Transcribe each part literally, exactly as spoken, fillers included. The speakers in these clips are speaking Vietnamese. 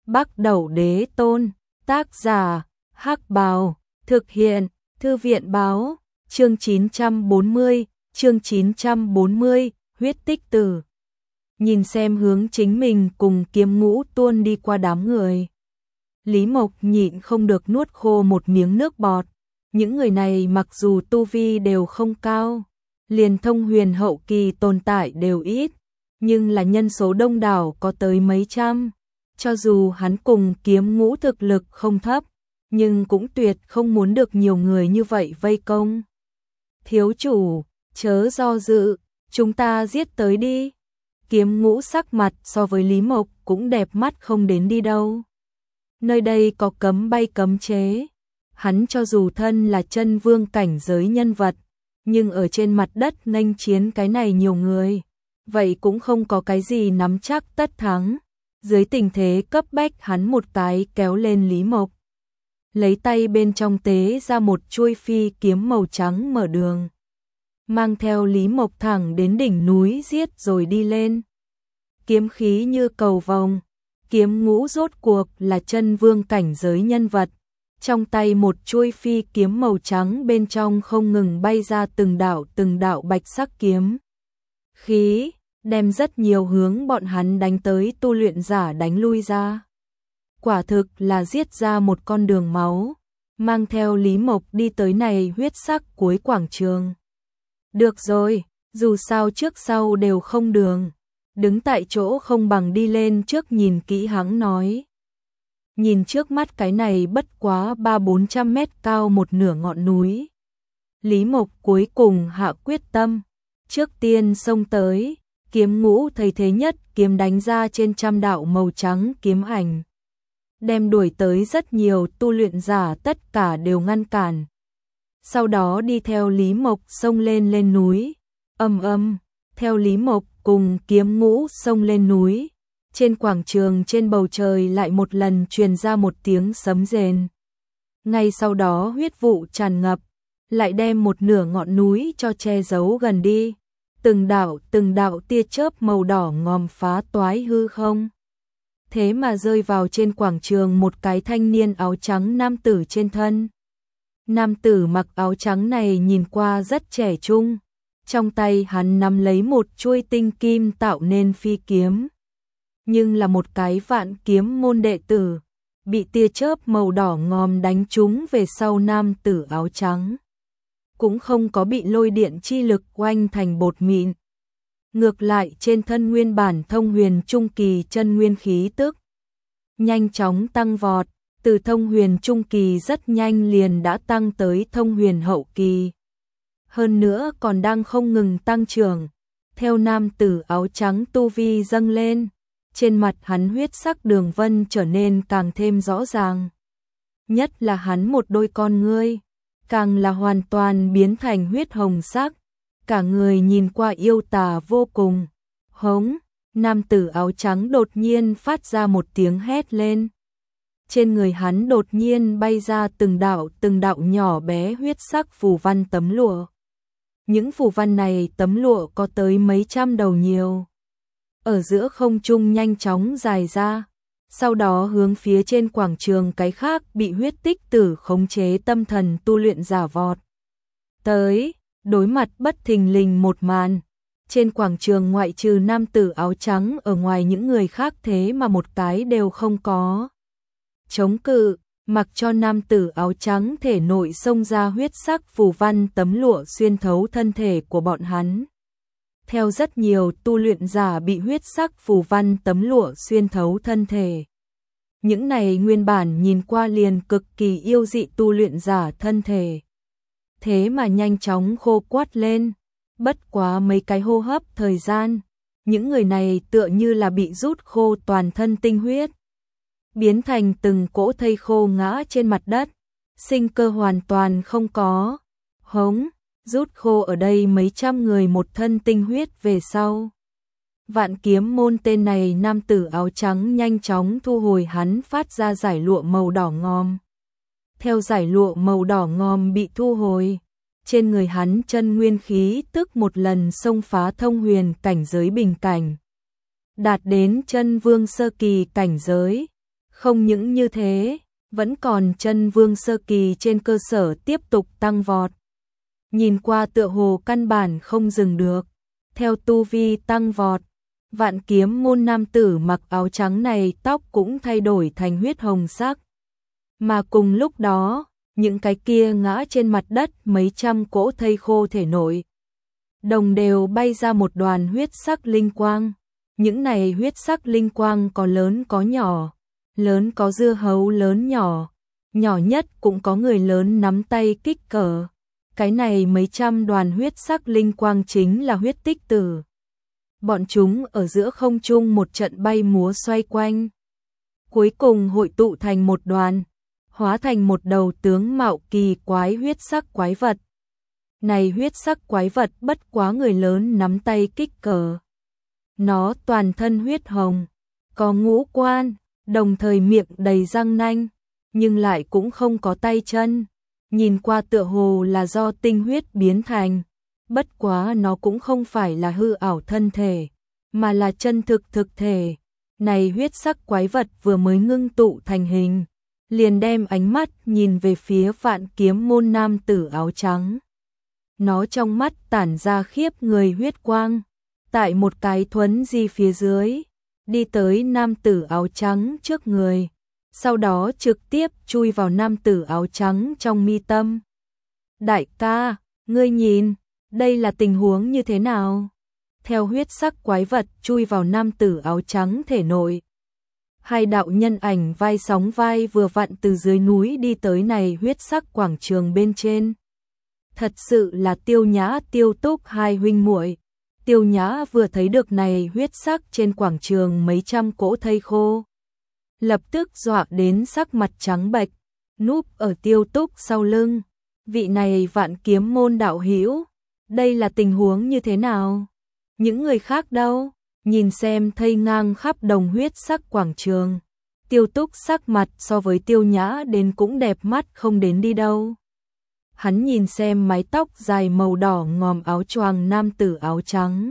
Bắc Đẩu Đế Tôn, tác giả, Hắc Bào, thực hiện, Thư viện báo, chương chín trăm bốn mươi, chương chín trăm bốn mươi, huyết tích tử. Nhìn xem hướng chính mình cùng Kiếm Ngũ tuôn đi qua đám người. Lý Mộc nhịn không được nuốt khô một miếng nước bọt. Những người này mặc dù tu vi đều không cao, liền thông huyền hậu kỳ tồn tại đều ít, nhưng là nhân số đông đảo có tới mấy trăm. Cho dù hắn cùng Kiếm Ngũ thực lực không thấp, nhưng cũng tuyệt không muốn được nhiều người như vậy vây công. Thiếu chủ, chớ do dự, chúng ta giết tới đi. Kiếm Ngũ sắc mặt so với Lý Mộc cũng đẹp mắt không đến đi đâu. Nơi đây có cấm bay cấm chế. Hắn cho dù thân là chân vương cảnh giới nhân vật, nhưng ở trên mặt đất nghênh chiến cái này nhiều người, vậy cũng không có cái gì nắm chắc tất thắng. Dưới tình thế cấp bách hắn một cái kéo lên Lý Mộc, lấy tay bên trong tế ra một chuôi phi kiếm màu trắng mở đường, mang theo Lý Mộc thẳng đến đỉnh núi giết rồi đi lên. Kiếm khí như cầu vồng, Kiếm Ngũ rốt cuộc là chân vương cảnh giới nhân vật, trong tay một chuôi phi kiếm màu trắng bên trong không ngừng bay ra từng đạo từng đạo bạch sắc kiếm khí, đem rất nhiều hướng bọn hắn đánh tới tu luyện giả đánh lui ra. Quả thực là giết ra một con đường máu, mang theo Lý Mộc đi tới này huyết sắc cuối quảng trường. Được rồi, dù sao trước sau đều không đường, đứng tại chỗ không bằng đi lên trước nhìn kỹ hắn nói. Nhìn trước mắt cái này bất quá ba bốn trăm mét cao một nửa ngọn núi. Lý Mộc cuối cùng hạ quyết tâm, trước tiên xông tới. Kiếm Ngũ thấy thế nhất kiếm đánh ra trên trăm đạo màu trắng kiếm ảnh, đem đuổi tới rất nhiều tu luyện giả tất cả đều ngăn cản. Sau đó đi theo Lý Mộc xông lên lên núi, ầm ầm, theo Lý Mộc cùng Kiếm Ngũ xông lên núi, trên quảng trường trên bầu trời lại một lần truyền ra một tiếng sấm rền. Ngay sau đó huyết vụ tràn ngập, lại đem một nửa ngọn núi cho che giấu gần đi. Từng đạo từng đạo tia chớp màu đỏ ngòm phá toái hư không. Thế mà rơi vào trên quảng trường một cái thanh niên áo trắng nam tử trên thân. Nam tử mặc áo trắng này nhìn qua rất trẻ trung. Trong tay hắn nắm lấy một chuôi tinh kim tạo nên phi kiếm. Nhưng là một cái vạn kiếm môn đệ tử, bị tia chớp màu đỏ ngòm đánh trúng về sau nam tử áo trắng. Cũng không có bị lôi điện chi lực oanh thành bột mịn. Ngược lại trên thân nguyên bản thông huyền trung kỳ chân nguyên khí tức nhanh chóng tăng vọt, từ thông huyền trung kỳ rất nhanh liền đã tăng tới thông huyền hậu kỳ. Hơn nữa còn đang không ngừng tăng trưởng, theo nam tử áo trắng tu vi dâng lên, trên mặt hắn huyết sắc đường vân trở nên càng thêm rõ ràng. Nhất là hắn một đôi con ngươi, càng là hoàn toàn biến thành huyết hồng sắc, cả người nhìn qua yêu tà vô cùng. Hống, nam tử áo trắng đột nhiên phát ra một tiếng hét lên. Trên người hắn đột nhiên bay ra từng đạo từng đạo nhỏ bé huyết sắc phù văn tấm lụa. Những phù văn này tấm lụa có tới mấy trăm đầu nhiều. Ở giữa không trung nhanh chóng dài ra. Sau đó hướng phía trên quảng trường cái khác bị huyết tích tử khống chế tâm thần tu luyện giả vọt tới, đối mặt bất thình lình một màn. Trên quảng trường ngoại trừ nam tử áo trắng ở ngoài những người khác thế mà một cái đều không có chống cự, mặc cho nam tử áo trắng thể nội xông ra huyết sắc phù văn tấm lụa xuyên thấu thân thể của bọn hắn. Theo rất nhiều tu luyện giả bị huyết sắc phù văn tấm lụa xuyên thấu thân thể. Những này nguyên bản nhìn qua liền cực kỳ yêu dị tu luyện giả thân thể. Thế mà nhanh chóng khô quắt lên, bất quá mấy cái hô hấp thời gian, những người này tựa như là bị rút khô toàn thân tinh huyết, biến thành từng cỗ thây khô ngã trên mặt đất, sinh cơ hoàn toàn không có. Hống, rút khô ở đây mấy trăm người một thân tinh huyết về sau. Vạn kiếm môn tên này nam tử áo trắng nhanh chóng thu hồi hắn phát ra giải lụa màu đỏ ngòm. Theo giải lụa màu đỏ ngòm bị thu hồi, trên người hắn chân nguyên khí tức một lần xông phá thông huyền cảnh giới bình cảnh. Đạt đến chân vương sơ kỳ cảnh giới, Không những như thế, vẫn còn chân vương sơ kỳ trên cơ sở tiếp tục tăng vọt. Nhìn qua tựa hồ căn bản không dừng được. Theo tu vi tăng vọt, Vạn Kiếm môn nam tử mặc áo trắng này tóc cũng thay đổi thành huyết hồng sắc. Mà cùng lúc đó, những cái kia ngã trên mặt đất mấy trăm cỗ thây khô thể nội, đồng đều bay ra một đoàn huyết sắc linh quang. Những này huyết sắc linh quang có lớn có nhỏ, lớn có dưa hấu lớn nhỏ, nhỏ nhất cũng có người lớn nắm tay kích cỡ. Cái này mấy trăm đoàn huyết sắc linh quang chính là huyết tích tử. Bọn chúng ở giữa không trung một trận bay múa xoay quanh, cuối cùng hội tụ thành một đoàn, hóa thành một đầu tướng mạo kỳ quái huyết sắc quái vật. Này huyết sắc quái vật bất quá người lớn nắm tay kích cỡ. Nó toàn thân huyết hồng, có ngũ quan, đồng thời miệng đầy răng nanh, nhưng lại cũng không có tay chân. Nhìn qua tựa hồ là do tinh huyết biến thành, bất quá nó cũng không phải là hư ảo thân thể, mà là chân thực thực thể. Này huyết sắc quái vật vừa mới ngưng tụ thành hình, liền đem ánh mắt nhìn về phía Vạn Kiếm môn nam tử áo trắng. Nó trong mắt tản ra khiếp người huyết quang, tại một cái thuấn di phía dưới, đi tới nam tử áo trắng trước người, sau đó trực tiếp chui vào nam tử áo trắng trong mi tâm. Đại ca, ngươi nhìn, đây là tình huống như thế nào? Theo huyết sắc quái vật chui vào nam tử áo trắng thể nội, hai đạo nhân ảnh vai sóng vai vừa vặn từ dưới núi đi tới này huyết sắc quảng trường bên trên. Thật sự là Tiêu Nhã Tiêu Túc hai huynh muội. Tiêu Nhã vừa thấy được này huyết sắc trên quảng trường mấy trăm cỗ thây khô, lập tức dọa đến sắc mặt trắng bệch, núp ở Tiêu Túc sau lưng. Vị này Vạn Kiếm môn đạo hữu, đây là tình huống như thế nào? Những người khác đâu? Nhìn xem thây ngang khắp đồng huyết sắc quảng trường, Tiêu Túc sắc mặt so với Tiêu Nhã đến cũng đẹp mắt không đến đi đâu. Hắn nhìn xem mái tóc dài màu đỏ ngòm áo choàng nam tử áo trắng,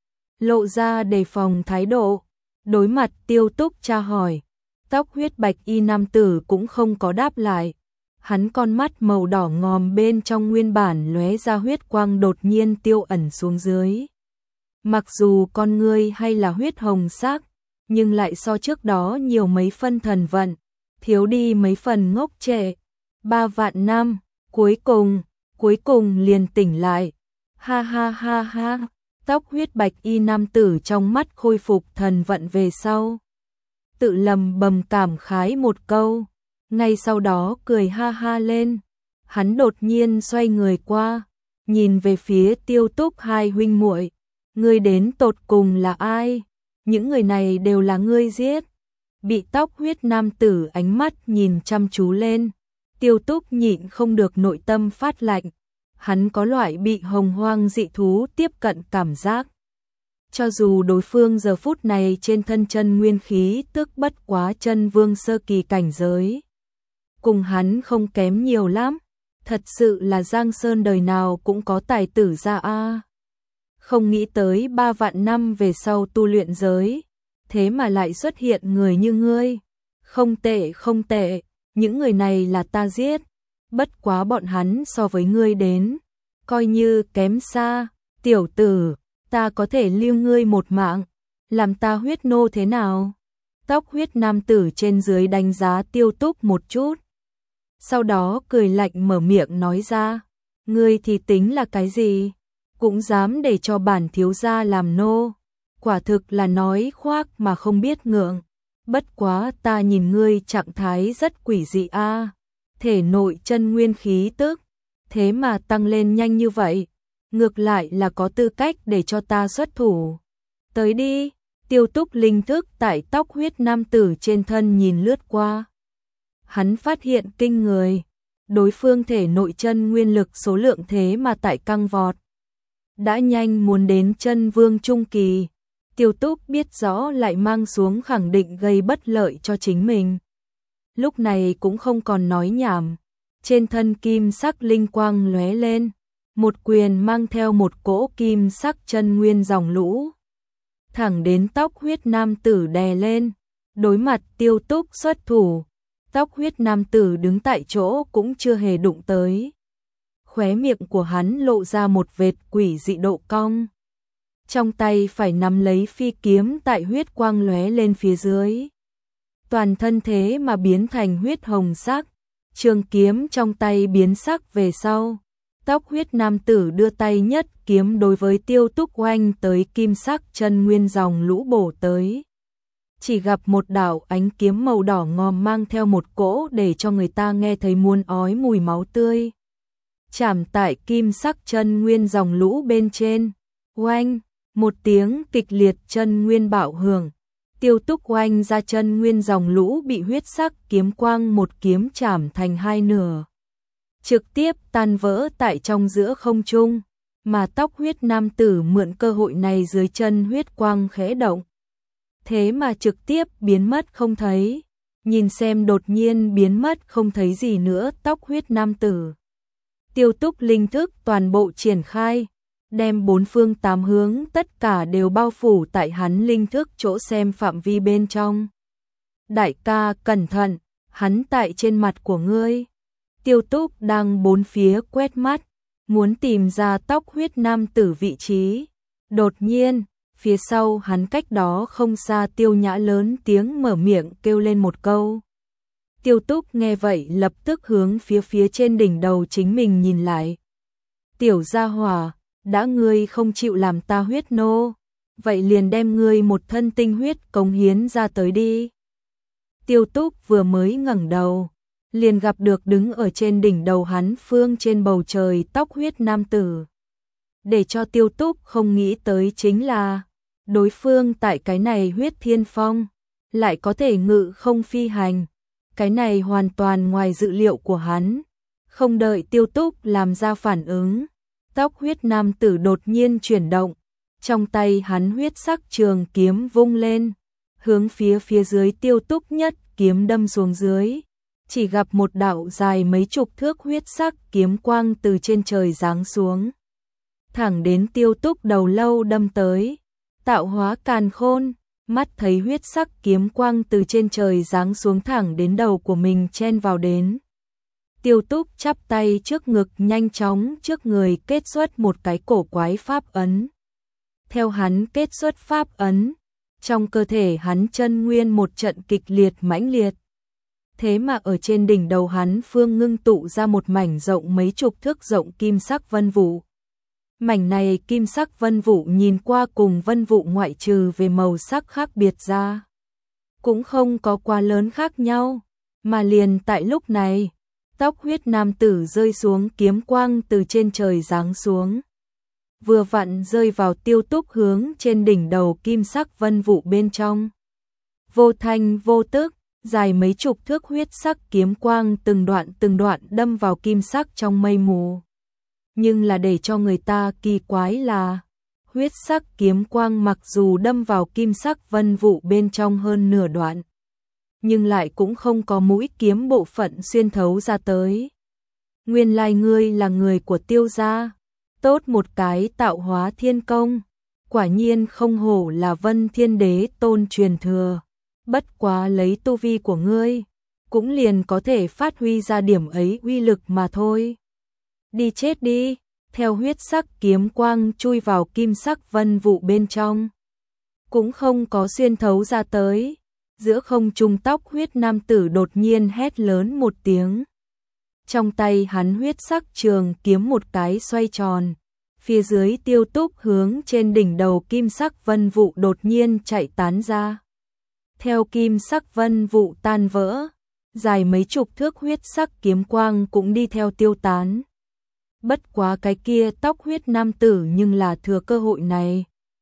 lộ ra đề phòng thái độ. Đối mặt Tiêu Túc tra hỏi, tóc huyết bạch y nam tử cũng không có đáp lại. Hắn con mắt màu đỏ ngòm bên trong nguyên bản lóe ra huyết quang đột nhiên tiêu ẩn xuống dưới. Mặc dù con ngươi hay là huyết hồng sắc, nhưng lại so trước đó nhiều mấy phân thần vận, thiếu đi mấy phần ngốc trệ. Ba vạn năm, cuối cùng, cuối cùng liền tỉnh lại. Ha ha ha ha, tóc huyết bạch y nam tử trong mắt khôi phục thần vận về sau, tự lầm bầm cảm khái một câu, ngay sau đó cười ha ha lên. Hắn đột nhiên xoay người qua, nhìn về phía Tiêu Túc hai huynh muội. Ngươi đến tột cùng là ai? Những người này đều là ngươi giết. Bị tóc huyết nam tử ánh mắt nhìn chăm chú lên, Tiêu Túc nhịn không được nội tâm phát lạnh. Hắn có loại bị hồng hoang dị thú tiếp cận cảm giác. Cho dù đối phương giờ phút này trên thân chân nguyên khí tức bất quá chân vương sơ kỳ cảnh giới, cùng hắn không kém nhiều lắm. Thật sự là Giang Sơn đời nào cũng có tài tử ra a. Không nghĩ tới ba vạn năm về sau tu luyện giới, thế mà lại xuất hiện người như ngươi. Không tệ không tệ, những người này là ta giết, bất quá bọn hắn so với ngươi đến, coi như kém xa. Tiểu tử, ta có thể lưu ngươi một mạng, làm ta huyết nô thế nào? Tóc huyết nam tử trên dưới đánh giá Tiêu Túc một chút, sau đó cười lạnh mở miệng nói ra, ngươi thì tính là cái gì? Cũng dám để cho bản thiếu gia làm nô, quả thực là nói khoác mà không biết ngượng. Bất quá ta nhìn ngươi trạng thái rất quỷ dị a, thể nội chân nguyên khí tức, thế mà tăng lên nhanh như vậy, ngược lại là có tư cách để cho ta xuất thủ. Tới đi. Tiêu Túc linh thức tại tóc huyết nam tử trên thân nhìn lướt qua. Hắn phát hiện kinh người, đối phương thể nội chân nguyên lực số lượng thế mà tại căng vọt, đã nhanh muốn đến chân vương trung kỳ. Tiêu Túc biết rõ lại mang xuống khẳng định gây bất lợi cho chính mình. Lúc này cũng không còn nói nhảm, trên thân kim sắc linh quang lóe lên, một quyền mang theo một cỗ kim sắc chân nguyên dòng lũ, thẳng đến tóc huyết nam tử đè lên. Đối mặt Tiêu Túc xuất thủ, tóc huyết nam tử đứng tại chỗ cũng chưa hề đụng tới. Khóe miệng của hắn lộ ra một vệt quỷ dị độ cong. Trong tay phải nắm lấy phi kiếm tại huyết quang lóe lên phía dưới. Toàn thân thế mà biến thành huyết hồng sắc, trường kiếm trong tay biến sắc về sau. Tóc huyết nam tử đưa tay nhất kiếm đối với Tiêu Túc oanh tới kim sắc chân nguyên dòng lũ bổ tới. Chỉ gặp một đạo ánh kiếm màu đỏ ngòm mang theo một cỗ để cho người ta nghe thấy muốn ói mùi máu tươi. Chạm tại kim sắc chân nguyên dòng lũ bên trên, oanh, một tiếng kịch liệt chân nguyên bạo hưởng. Tiêu Túc oanh ra chân nguyên dòng lũ bị huyết sắc kiếm quang một kiếm chạm thành hai nửa. Trực tiếp tan vỡ tại trong giữa không trung, mà tóc huyết nam tử mượn cơ hội này dưới chân huyết quang khẽ động. Thế mà trực tiếp biến mất không thấy, nhìn xem đột nhiên biến mất không thấy gì nữa tóc huyết nam tử. Tiêu Túc linh thức toàn bộ triển khai, đem bốn phương tám hướng tất cả đều bao phủ tại hắn linh thức chỗ xem phạm vi bên trong. Đại ca cẩn thận, hắn tại trên mặt của ngươi. Tiêu Túc đang bốn phía quét mắt, muốn tìm ra tóc huyết nam tử vị trí. Đột nhiên, phía sau hắn cách đó không xa Tiêu Nhã lớn tiếng mở miệng kêu lên một câu. Tiêu Túc nghe vậy lập tức hướng phía phía trên đỉnh đầu chính mình nhìn lại. Tiểu gia hỏa, đã ngươi không chịu làm ta huyết nô, vậy liền đem ngươi một thân tinh huyết cống hiến ra tới đi. Tiêu Túc vừa mới ngẩng đầu, liền gặp được đứng ở trên đỉnh đầu hắn phương trên bầu trời tóc huyết nam tử. Để cho Tiêu Túc không nghĩ tới chính là, đối phương tại cái này huyết thiên phong, lại có thể ngự không phi hành. Cái này hoàn toàn ngoài dự liệu của hắn. Không đợi Tiêu Túc làm ra phản ứng, tóc huyết nam tử đột nhiên chuyển động. Trong tay hắn huyết sắc trường kiếm vung lên, hướng phía phía dưới Tiêu Túc nhất kiếm đâm xuống dưới. Chỉ gặp một đạo dài mấy chục thước huyết sắc kiếm quang từ trên trời giáng xuống, thẳng đến Tiêu Túc đầu lâu đâm tới. Tạo hóa càn khôn, mắt thấy huyết sắc kiếm quang từ trên trời giáng xuống thẳng đến đầu của mình chen vào đến. Tiêu Túc chắp tay trước ngực nhanh chóng trước người kết xuất một cái cổ quái pháp ấn. Theo hắn kết xuất pháp ấn, trong cơ thể hắn chân nguyên một trận kịch liệt mãnh liệt. Thế mà ở trên đỉnh đầu hắn phương ngưng tụ ra một mảnh rộng mấy chục thước rộng kim sắc vân vụ. Mảnh này kim sắc vân vụ nhìn qua cùng vân vụ ngoại trừ về màu sắc khác biệt ra, cũng không có quá lớn khác nhau, mà liền tại lúc này, tóc huyết nam tử rơi xuống kiếm quang từ trên trời giáng xuống. Vừa vặn rơi vào Tiêu Túc hướng trên đỉnh đầu kim sắc vân vụ bên trong. Vô thanh vô tức, dài mấy chục thước huyết sắc kiếm quang từng đoạn từng đoạn đâm vào kim sắc trong mây mù. Nhưng là để cho người ta kỳ quái là, huyết sắc kiếm quang mặc dù đâm vào kim sắc vân vụ bên trong hơn nửa đoạn, nhưng lại cũng không có mũi kiếm bộ phận xuyên thấu ra tới. Nguyên lai ngươi là người của Tiêu gia, tốt một cái tạo hóa thiên công, quả nhiên không hổ là Vân Thiên Đế tôn truyền thừa, bất quá lấy tu vi của ngươi, cũng liền có thể phát huy ra điểm ấy uy lực mà thôi. Đi chết đi, theo huyết sắc kiếm quang chui vào kim sắc vân vụ bên trong, cũng không có xuyên thấu ra tới. Giữa không trung tóc huyết nam tử đột nhiên hét lớn một tiếng. Trong tay hắn huyết sắc trường kiếm một cái xoay tròn, phía dưới Tiêu Túc hướng trên đỉnh đầu kim sắc vân vụ đột nhiên chạy tán ra. Theo kim sắc vân vụ tan vỡ, dài mấy chục thước huyết sắc kiếm quang cũng đi theo tiêu tán. Bất quá cái kia tóc huyết nam tử nhưng là thừa cơ hội này.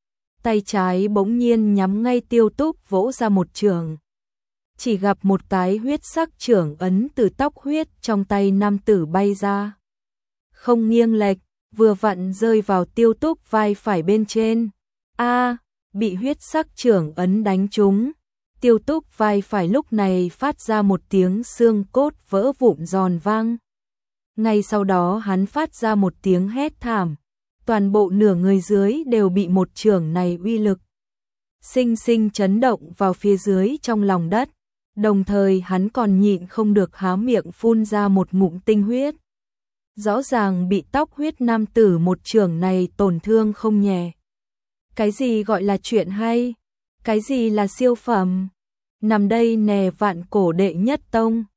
Tay trái bỗng nhiên nhắm ngay Tiêu Túc vỗ ra một chưởng. Chỉ gặp một cái huyết sắc chưởng ấn từ tóc huyết trong tay nam tử bay ra. Không nghiêng lệch, vừa vặn rơi vào Tiêu Túc vai phải bên trên. A, bị huyết sắc chưởng ấn đánh trúng. Tiêu Túc vai phải lúc này phát ra một tiếng xương cốt vỡ vụn giòn vang. Ngay sau đó hắn phát ra một tiếng hét thảm. Toàn bộ nửa người dưới đều bị một chưởng này uy lực sinh sinh chấn động vào phía dưới trong lòng đất, đồng thời hắn còn nhịn không được há miệng phun ra một ngụm tinh huyết. Rõ ràng bị tóc huyết nam tử một chưởng này tổn thương không nhẹ. Cái gì gọi là chuyện hay? Cái gì là siêu phẩm? Nằm đây nè vạn cổ đệ nhất tông,